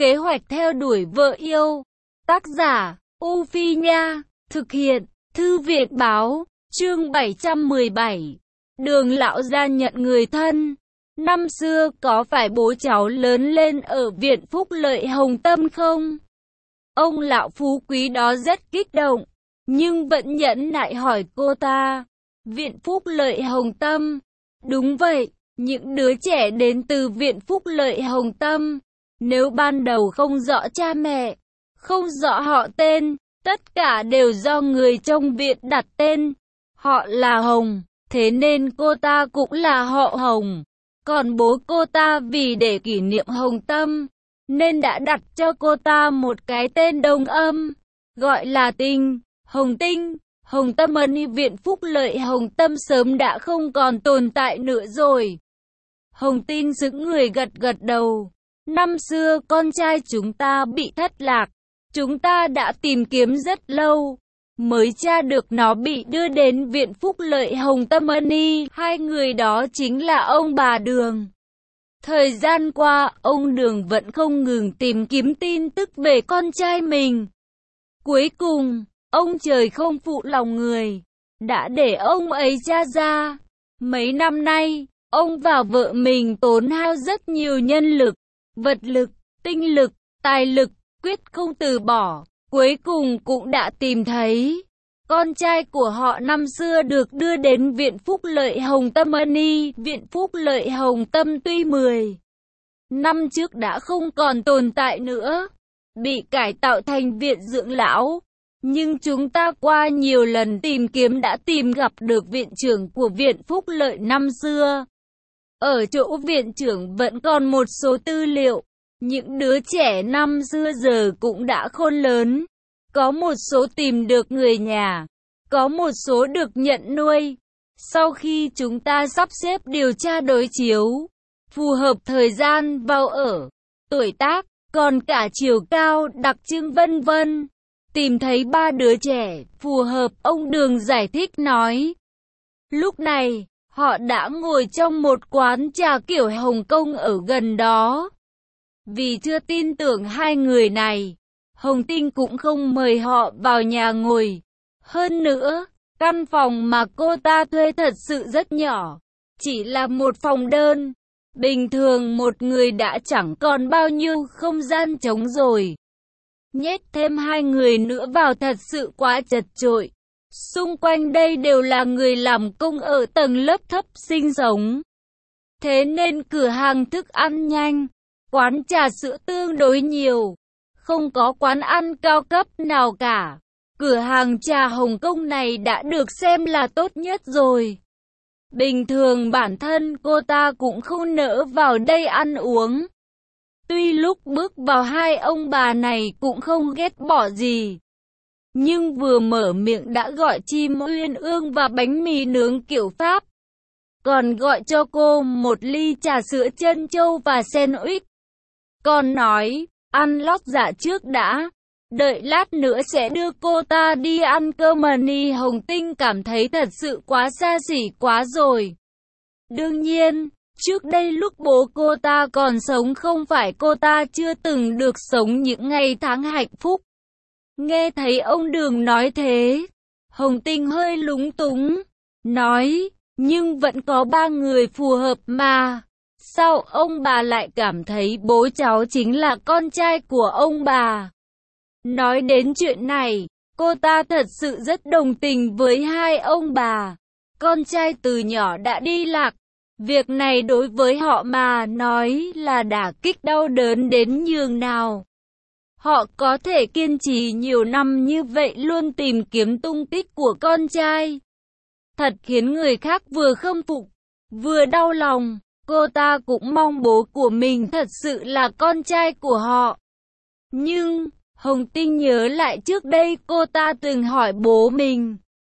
Kế hoạch theo đuổi vợ yêu. Tác giả, U Phi Nha. Thực hiện, Thư viện Báo. Chương 717. Đường lão gia nhận người thân. Năm xưa có phải bố cháu lớn lên ở viện Phúc Lợi Hồng Tâm không? Ông lão phú quý đó rất kích động, nhưng vẫn nhẫn nại hỏi cô ta. Viện Phúc Lợi Hồng Tâm. Đúng vậy, những đứa trẻ đến từ Viện Phúc Lợi Hồng Tâm. Nếu ban đầu không rõ cha mẹ, không rõ họ tên, tất cả đều do người trong viện đặt tên. Họ là Hồng, thế nên cô ta cũng là họ Hồng. Còn bố cô ta vì để kỷ niệm Hồng Tâm, nên đã đặt cho cô ta một cái tên đồng âm, gọi là Tinh, Hồng Tinh. Hồng Tâm ân Viện Phúc Lợi Hồng Tâm sớm đã không còn tồn tại nữa rồi. Hồng Tinh sững người gật gật đầu. Năm xưa con trai chúng ta bị thất lạc. Chúng ta đã tìm kiếm rất lâu, mới tra được nó bị đưa đến Viện Phúc Lợi Hồng Tâm ân. Hai người đó chính là ông bà Đường. Thời gian qua, ông Đường vẫn không ngừng tìm kiếm tin tức về con trai mình. Cuối cùng, ông trời không phụ lòng người, đã để ông ấy tra ra. Mấy năm nay, ông và vợ mình tốn hao rất nhiều nhân lực, vật lực, tinh lực, tài lực, quyết không từ bỏ. Cuối cùng cũng đã tìm thấy. Con trai của họ năm xưa được đưa đến Viện Phúc Lợi Hồng Tâm ân. Viện Phúc Lợi Hồng Tâm tuy 10 năm trước đã không còn tồn tại nữa, bị cải tạo thành viện dưỡng lão. Nhưng chúng ta qua nhiều lần tìm kiếm đã tìm gặp được viện trưởng của Viện Phúc Lợi năm xưa. Ở chỗ viện trưởng vẫn còn một số tư liệu. Những đứa trẻ năm xưa giờ cũng đã khôn lớn. Có một số tìm được người nhà, có một số được nhận nuôi. Sau khi chúng ta sắp xếp điều tra đối chiếu, phù hợp thời gian vào ở, tuổi tác, còn cả chiều cao, đặc trưng vân vân, tìm thấy 3 đứa trẻ phù hợp, ông Đường giải thích nói. Lúc này, họ đã ngồi trong một quán trà kiểu Hồng Kông ở gần đó. Vì chưa tin tưởng hai người này, Hồng Tinh cũng không mời họ vào nhà ngồi. Hơn nữa, căn phòng mà cô ta thuê thật sự rất nhỏ, chỉ là một phòng đơn. Bình thường một người đã chẳng còn bao nhiêu không gian trống rồi. Nhét thêm 2 người nữa vào thật sự quá chật chội. Xung quanh đây đều là người làm công ở tầng lớp thấp sinh sống. Thế nên cửa hàng thức ăn nhanh, quán trà sữa tương đối nhiều. Không có quán ăn cao cấp nào cả. Cửa hàng trà Hồng Kông này đã được xem là tốt nhất rồi. Bình thường bản thân cô ta cũng không nỡ vào đây ăn uống. Tuy lúc bước vào hai ông bà này cũng không ghét bỏ gì, nhưng vừa mở miệng đã gọi chim uyên ương và bánh mì nướng kiểu Pháp. Còn gọi cho cô một ly trà sữa trân châu và sandwich. Còn nói, ăn lót dạ trước đã, đợi lát nữa sẽ đưa cô ta đi ăn cơm. Hồng Tinh cảm thấy thật sự quá xa xỉ quá rồi. Đương nhiên, trước đây lúc bố cô ta còn sống không phải cô ta chưa từng được sống những ngày tháng hạnh phúc. Nghe thấy ông Đường nói thế, Hồng Tinh hơi lúng túng, nói, nhưng vẫn có 3 người phù hợp mà. Sao ông bà lại cảm thấy bố cháu chính là con trai của ông bà? Nói đến chuyện này, cô ta thật sự rất đồng tình với hai ông bà. Con trai từ nhỏ đã đi lạc. Việc này đối với họ mà nói là đả kích đau đớn đến nhường nào. Họ có thể kiên trì nhiều năm như vậy luôn tìm kiếm tung tích của con trai. Thật khiến người khác vừa khâm phục, vừa đau lòng. Cô ta cũng mong bố của mình thật sự là con trai của họ. Nhưng, Hồng Tinh nhớ lại trước đây cô ta từng hỏi bố mình.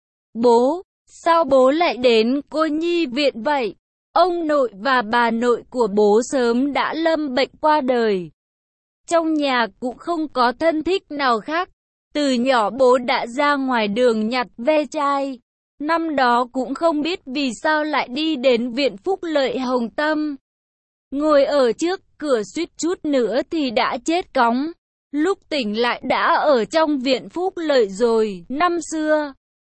Bố, sao bố lại đến cô nhi viện vậy? Ông nội và bà nội của bố sớm đã lâm bệnh qua đời. Trong nhà cũng không có thân thích nào khác. Từ nhỏ bố đã ra ngoài đường nhặt ve chai. Năm đó cũng không biết vì sao lại đi đến Viện Phúc Lợi Hồng Tâm. Ngồi ở trước cửa suýt chút nữa thì đã chết cóng. Lúc tỉnh lại đã ở trong viện phúc lợi rồi. Năm xưa,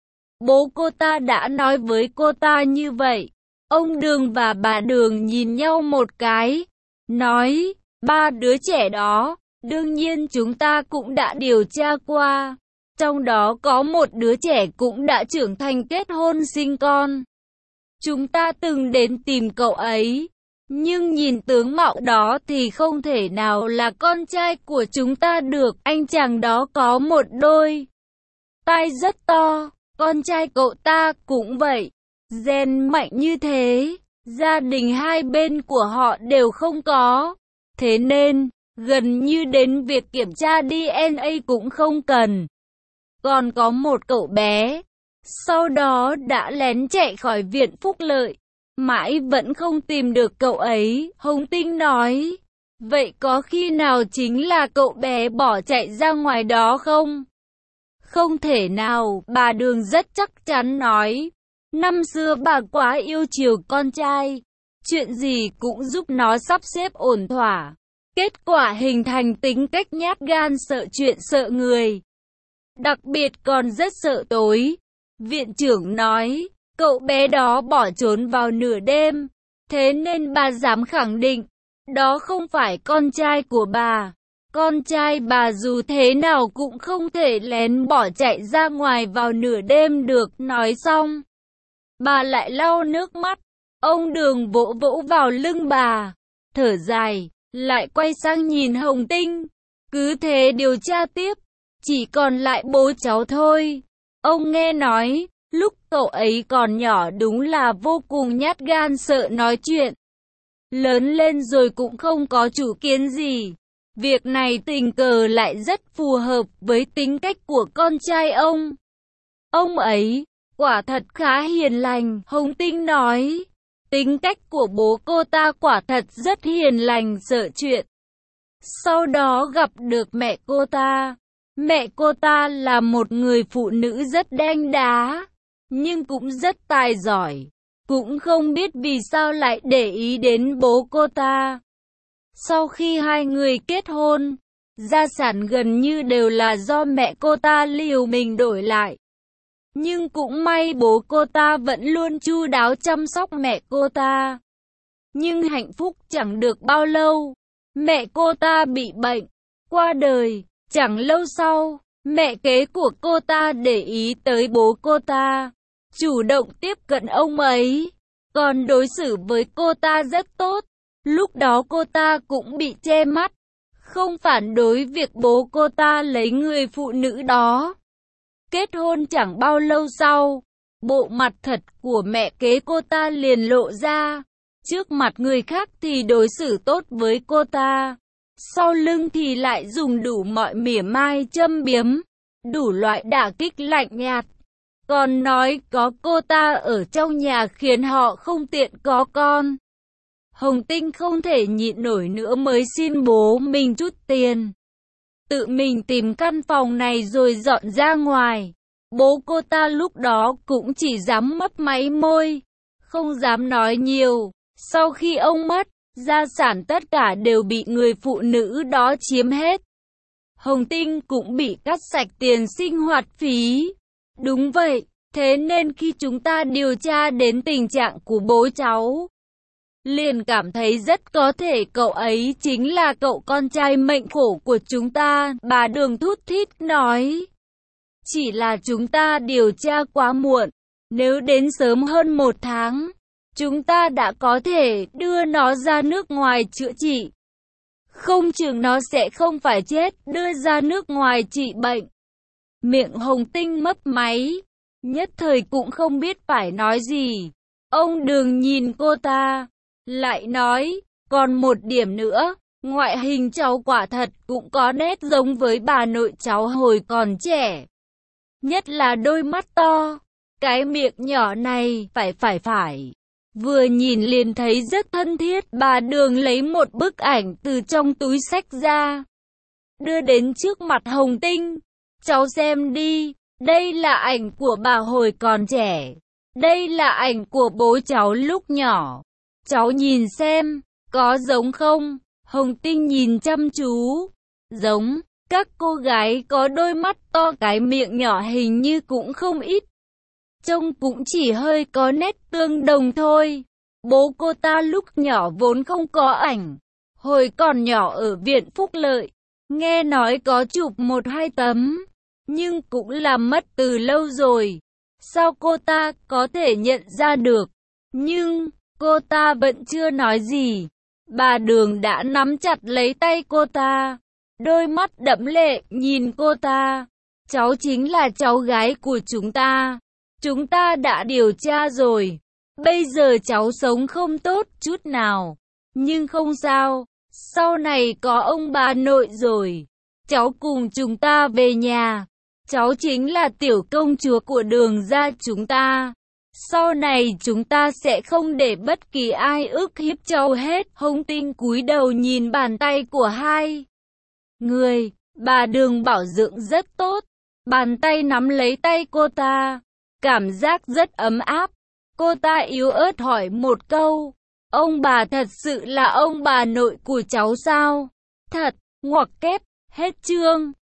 bố cô ta đã nói với cô ta như vậy. Ông Đường và bà Đường nhìn nhau một cái, nói, ba đứa trẻ đó, đương nhiên chúng ta cũng đã điều tra qua. Trong đó có một đứa trẻ cũng đã trưởng thành kết hôn sinh con. Chúng ta từng đến tìm cậu ấy, nhưng nhìn tướng mạo đó thì không thể nào là con trai của chúng ta được. Anh chàng đó có một đôi tai rất to, con trai cậu ta cũng vậy. Gen mạnh như thế, gia đình hai bên của họ đều không có. Thế nên, gần như đến việc kiểm tra DNA cũng không cần. Còn có một cậu bé, sau đó đã lén chạy khỏi viện phúc lợi. Mãi vẫn không tìm được cậu ấy. Hồng Tinh nói, vậy có khi nào chính là cậu bé bỏ chạy ra ngoài đó không? Không thể nào, bà Đường rất chắc chắn nói. Năm xưa bà quá yêu chiều con trai, chuyện gì cũng giúp nó sắp xếp ổn thỏa. Kết quả hình thành tính cách nhát gan sợ chuyện sợ người. Đặc biệt còn rất sợ tối. Viện trưởng nói, cậu bé đó bỏ trốn vào nửa đêm. Thế nên bà dám khẳng định, đó không phải con trai của bà. Con trai bà dù thế nào cũng không thể lén bỏ chạy ra ngoài vào nửa đêm được. Nói xong, bà lại lau nước mắt. Ông Đường vỗ vỗ vào lưng bà, thở dài, lại quay sang nhìn Hồng Tinh. Cứ thế điều tra tiếp, chỉ còn lại bố cháu thôi. Ông nghe nói, lúc cậu ấy còn nhỏ đúng là vô cùng nhát gan sợ nói chuyện. Lớn lên rồi cũng không có chủ kiến gì. Việc này tình cờ lại rất phù hợp với tính cách của con trai ông. Ông ấy, quả thật khá hiền lành, Hồng Tinh nói. Tính cách của bố cô ta quả thật rất hiền lành sợ chuyện. Sau đó gặp được mẹ cô ta. Mẹ cô ta là một người phụ nữ rất đanh đá, nhưng cũng rất tài giỏi. Cũng không biết vì sao lại để ý đến bố cô ta. Sau khi hai người kết hôn, gia sản gần như đều là do mẹ cô ta liều mình đổi lại. Nhưng cũng may bố cô ta vẫn luôn chu đáo chăm sóc mẹ cô ta. Nhưng hạnh phúc chẳng được bao lâu, mẹ cô ta bị bệnh, qua đời. Chẳng lâu sau, mẹ kế của cô ta để ý tới bố cô ta, chủ động tiếp cận ông ấy, còn đối xử với cô ta rất tốt. Lúc đó cô ta cũng bị che mắt, không phản đối việc bố cô ta lấy người phụ nữ đó. Kết hôn chẳng bao lâu sau, bộ mặt thật của mẹ kế cô ta liền lộ ra. Trước mặt người khác thì đối xử tốt với cô ta, sau lưng thì lại dùng đủ mọi mỉa mai châm biếm, đủ loại đả kích lạnh nhạt. Còn nói có cô ta ở trong nhà khiến họ không tiện có con. Hồng Tinh không thể nhịn nổi nữa mới xin bố mình chút tiền, tự mình tìm căn phòng này rồi dọn ra ngoài. Bố cô ta lúc đó cũng chỉ dám mấp máy môi, không dám nói nhiều. Sau khi ông mất, gia sản tất cả đều bị người phụ nữ đó chiếm hết. Hồng Tinh cũng bị cắt sạch tiền sinh hoạt phí. Đúng vậy, thế nên khi chúng ta điều tra đến tình trạng của bố cháu, liền cảm thấy rất có thể cậu ấy chính là cậu con trai mệnh khổ của chúng ta, bà Đường thút thít nói. Chỉ là chúng ta điều tra quá muộn, nếu đến sớm hơn 1 tháng, chúng ta đã có thể đưa nó ra nước ngoài chữa trị. Không chừng nó sẽ không phải chết, đưa ra nước ngoài trị bệnh. Miệng Hồng Tinh mấp máy, nhất thời cũng không biết phải nói gì. Ông Đường nhìn cô ta, lại nói, còn một điểm nữa, ngoại hình cháu quả thật cũng có nét giống với bà nội cháu hồi còn trẻ. Nhất là đôi mắt to, cái miệng nhỏ này, phải. Vừa nhìn liền thấy rất thân thiết. Bà Đường lấy một bức ảnh từ trong túi xách ra, đưa đến trước mặt Hồng Tinh. Cháu xem đi, đây là ảnh của bà hồi còn trẻ. Đây là ảnh của bố cháu lúc nhỏ. Cháu nhìn xem, có giống không? Hồng Tinh nhìn chăm chú. Giống, các cô gái có đôi mắt to, cái miệng nhỏ hình như cũng không ít. Trông cũng chỉ hơi có nét tương đồng thôi. Bố cô ta lúc nhỏ vốn không có ảnh. Hồi còn nhỏ ở viện Phúc Lợi, nghe nói có chụp 1-2 tấm, nhưng cũng là mất từ lâu rồi. Sao cô ta có thể nhận ra được? Nhưng cô ta vẫn chưa nói gì. Bà Đường đã nắm chặt lấy tay cô ta, đôi mắt đẫm lệ nhìn cô ta. Cháu chính là cháu gái của chúng ta. Chúng ta đã điều tra rồi. Bây giờ cháu sống không tốt chút nào. Nhưng không sao, sau này có ông bà nội rồi. Cháu cùng chúng ta về nhà. Cháu chính là tiểu công chúa của Đường gia chúng ta. Sau này chúng ta sẽ không để bất kỳ ai ức hiếp cháu hết. Hồng Tinh cúi đầu nhìn bàn tay của hai người. Bà Đường bảo dưỡng rất tốt. Bàn tay nắm lấy tay cô ta, cảm giác rất ấm áp. Cô ta yếu ớt hỏi một câu. Ông bà thật sự là ông bà nội của cháu sao? Thật, ngoặc kép, hết chương.